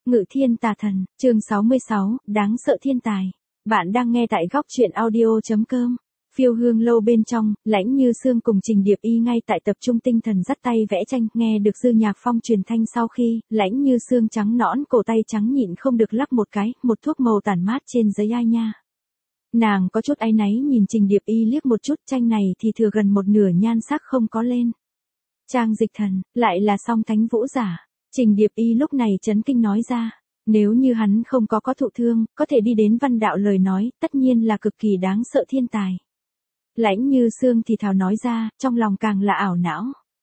Ngự thiên tà thần, chương 66, đáng sợ thiên tài. Bạn đang nghe tại góc truyện audio.com. Phiêu hương lâu bên trong, Lãnh Như Sương cùng Trình Điệp Y ngay tại tập trung tinh thần dắt tay vẽ tranh, nghe được Dư Nhạc Phong truyền thanh sau khi, Lãnh Như Sương trắng nõn cổ tay trắng nhịn không được lắc một cái, một thuốc màu tản mát trên giấy ai nha. Nàng có chút áy náy nhìn Trình Điệp Y liếc một chút, tranh này thì thừa gần một nửa nhan sắc không có lên. Trang dịch thần, lại là song thánh vũ giả. Trình Điệp Y lúc này chấn kinh nói ra, nếu như hắn không có thụ thương, có thể đi đến văn đạo lời nói, tất nhiên là cực kỳ đáng sợ thiên tài. Lãnh Như Sương thì thào nói ra, trong lòng càng là ảo não.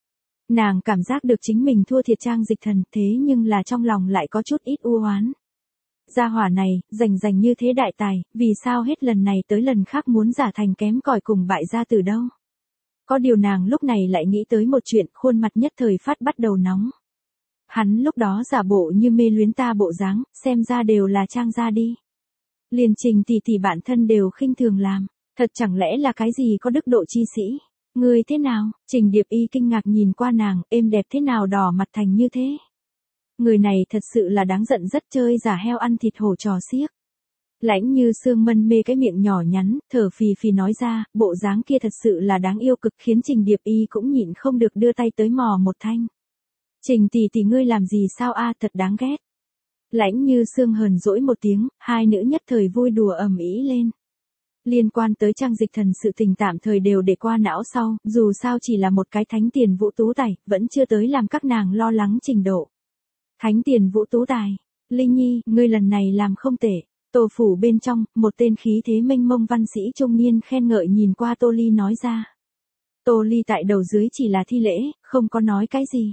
Nàng cảm giác được chính mình thua thiệt Trang dịch thần, thế nhưng là trong lòng lại có chút ít u oán. Gia hỏa này, rành như thế đại tài, vì sao hết lần này tới lần khác muốn giả thành kém cỏi cùng bại gia từ đâu. Có điều nàng lúc này lại nghĩ tới một chuyện, khuôn mặt nhất thời phát bắt đầu nóng. Hắn lúc đó giả bộ như mê luyến ta bộ dáng, xem ra đều là Trang gia đi. Liền Trình tỷ bản thân đều khinh thường làm, thật chẳng lẽ là cái gì có đức độ chi sĩ. Người thế nào? Trình Điệp Y kinh ngạc nhìn qua nàng, êm đẹp thế nào đỏ mặt thành như thế. Người này thật sự là đáng giận, rất chơi giả heo ăn thịt hổ trò xiếc. Lãnh Như Sương mân mê cái miệng nhỏ nhắn, thở phì phì nói ra, bộ dáng kia thật sự là đáng yêu cực, khiến Trình Điệp Y cũng nhịn không được đưa tay tới mò một thanh. Trình tỷ ngươi làm gì sao a, thật đáng ghét. Lãnh Như Sương hờn dỗi một tiếng, hai nữ nhất thời vui đùa ầm ĩ lên. Liên quan tới Trang dịch thần sự tình tạm thời đều để qua não sau, dù sao chỉ là một cái thánh tiền vũ tú tài, vẫn chưa tới làm các nàng lo lắng trình độ. Thánh tiền vũ tú tài, Linh Nhi, ngươi lần này làm không tệ. Tô phủ bên trong, một tên khí thế mênh mông văn sĩ trung niên khen ngợi nhìn qua Tô Ly nói ra. Tô Ly tại đầu dưới chỉ là thi lễ, không có nói cái gì.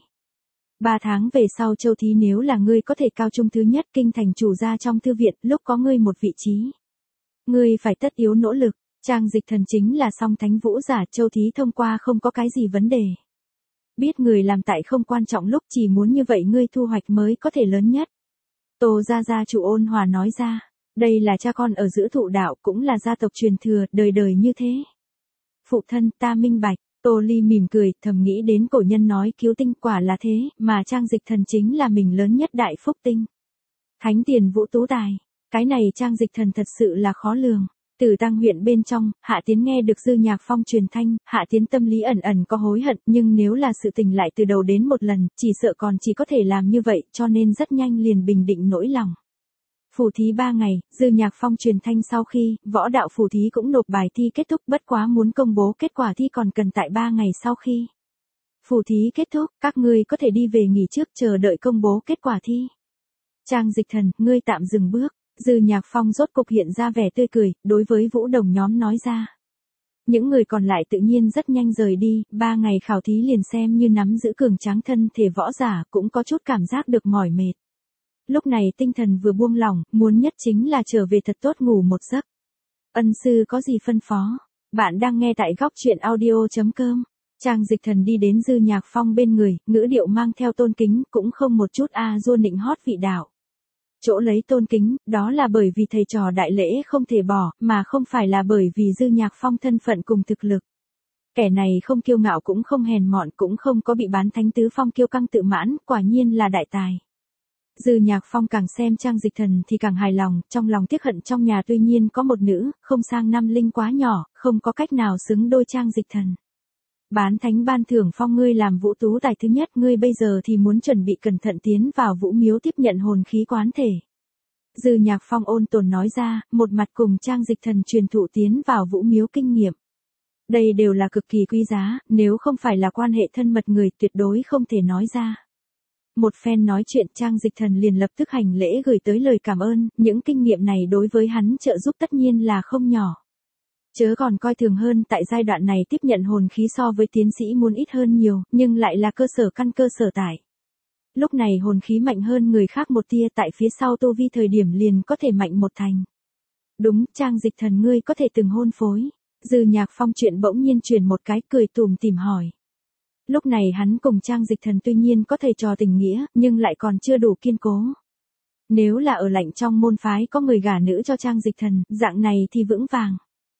3 tháng về sau Châu Thí nếu là ngươi có thể cao trung thứ nhất kinh thành chủ gia trong thư viện, lúc có ngươi một vị trí. Ngươi phải tất yếu nỗ lực, Trang dịch thần chính là song thánh vũ giả, Châu Thí thông qua không có cái gì vấn đề. Biết người làm tại không quan trọng, lúc chỉ muốn như vậy ngươi thu hoạch mới có thể lớn nhất. Tô gia chủ ôn hòa nói ra, đây là cha con ở giữa thụ đạo, cũng là gia tộc truyền thừa, đời đời như thế. Phụ thân, ta minh bạch. Tô Ly mỉm cười, thầm nghĩ đến cổ nhân nói cứu tinh, quả là thế, mà Trang dịch thần chính là mình lớn nhất đại phúc tinh. Thánh tiền vũ tú tài, cái này Trang dịch thần thật sự là khó lường. Từ Tăng huyện bên trong, Hạ Tiến nghe được Dư Nhạc Phong truyền thanh, Hạ Tiến tâm lý ẩn có hối hận, nhưng nếu là sự tình lại từ đầu đến một lần, chỉ sợ còn chỉ có thể làm như vậy, cho nên rất nhanh liền bình định nỗi lòng. Phù thí 3 ngày, Dư Nhạc Phong truyền thanh sau khi, võ đạo phù thí cũng nộp bài thi kết thúc, bất quá muốn công bố kết quả thi còn cần tại 3 ngày sau khi. Phù thí kết thúc, các ngươi có thể đi về nghỉ trước, chờ đợi công bố kết quả thi. Trang dịch thần, ngươi tạm dừng bước. Dư Nhạc Phong rốt cục hiện ra vẻ tươi cười, đối với Vũ Đồng nhóm nói ra. Những người còn lại tự nhiên rất nhanh rời đi, 3 ngày khảo thí liền xem như nắm giữ cường tráng thân thể võ giả, cũng có chút cảm giác được mỏi mệt. Lúc này tinh thần vừa buông lỏng, muốn nhất chính là trở về thật tốt ngủ một giấc. Ân sư có gì phân phó? Bạn đang nghe tại góc truyện audio.com. Trang dịch thần đi đến Dư Nhạc Phong bên người, ngữ điệu mang theo tôn kính, cũng không một chút dua nịnh hót vị đạo. Chỗ lấy tôn kính, đó là bởi vì thầy trò đại lễ không thể bỏ, mà không phải là bởi vì Dư Nhạc Phong thân phận cùng thực lực. Kẻ này không kiêu ngạo cũng không hèn mọn, cũng không có bị bán thánh tứ phong kiêu căng tự mãn, quả nhiên là đại tài. Dư Nhạc Phong càng xem Trang dịch thần thì càng hài lòng, trong lòng tiếc hận trong nhà tuy nhiên có một nữ, không sang năm linh quá nhỏ, không có cách nào xứng đôi Trang dịch thần. Bán thánh ban thưởng phong ngươi làm vũ tú tài thứ nhất, ngươi bây giờ thì muốn chuẩn bị cẩn thận tiến vào vũ miếu tiếp nhận hồn khí quán thể. Dư Nhạc Phong ôn tồn nói ra, một mặt cùng Trang dịch thần truyền thụ tiến vào vũ miếu kinh nghiệm. Đây đều là cực kỳ quý giá, nếu không phải là quan hệ thân mật người tuyệt đối không thể nói ra. Một phen nói chuyện, Trang dịch thần liền lập tức hành lễ gửi tới lời cảm ơn, những kinh nghiệm này đối với hắn trợ giúp tất nhiên là không nhỏ. Chớ còn coi thường hơn, tại giai đoạn này tiếp nhận hồn khí so với tiến sĩ muốn ít hơn nhiều, nhưng lại là cơ sở căn cơ sở tại. Lúc này hồn khí mạnh hơn người khác một tia, tại phía sau tu vi thời điểm liền có thể mạnh một thành. Đúng, Trang dịch thần ngươi có thể từng hôn phối. Dư Nhạc Phong chuyện bỗng nhiên chuyển một cái, cười tủm tỉm hỏi. Lúc này hắn cùng Trang dịch thần tuy nhiên có thầy trò tình nghĩa, nhưng lại còn chưa đủ kiên cố. Nếu là ở lạnh trong môn phái có người gả nữ cho Trang dịch thần, dạng này thì vững vàng.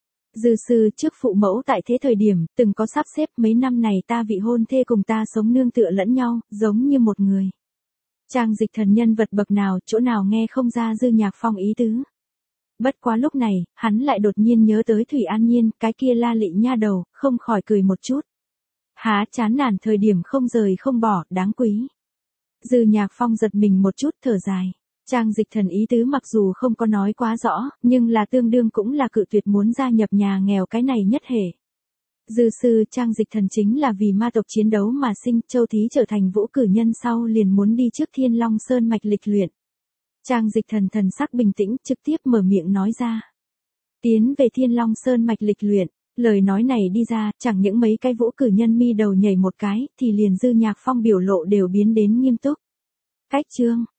Dư sư trước phụ mẫu tại thế thời điểm, từng có sắp xếp mấy năm này ta vị hôn thê cùng ta sống nương tựa lẫn nhau, giống như một người. Trang Dịch Thần nhân vật bậc nào, chỗ nào nghe không ra Dư Nhạc Phong ý tứ. Bất quá lúc này, hắn lại đột nhiên nhớ tới Thủy An Nhiên, cái kia la lị nha đầu, không khỏi cười một chút. Há chán nản thời điểm không rời không bỏ, đáng quý. Dư Nhạc Phong giật mình một chút thở dài. Trang Dịch Thần ý tứ mặc dù không có nói quá rõ, nhưng là tương đương cũng là cự tuyệt muốn gia nhập nhà nghèo cái này nhất hệ. Dư sư Trang Dịch Thần chính là vì ma tộc chiến đấu mà sinh, Châu Thí trở thành vũ cử nhân sau liền muốn đi trước Thiên Long Sơn mạch lịch luyện. Trang Dịch Thần thần sắc bình tĩnh, trực tiếp mở miệng nói ra. Tiến về Thiên Long Sơn mạch lịch luyện, lời nói này đi ra, chẳng những mấy cái vũ cử nhân mi đầu nhảy một cái, thì liền Dư Nhạc Phong biểu lộ đều biến đến nghiêm túc. Cách chương,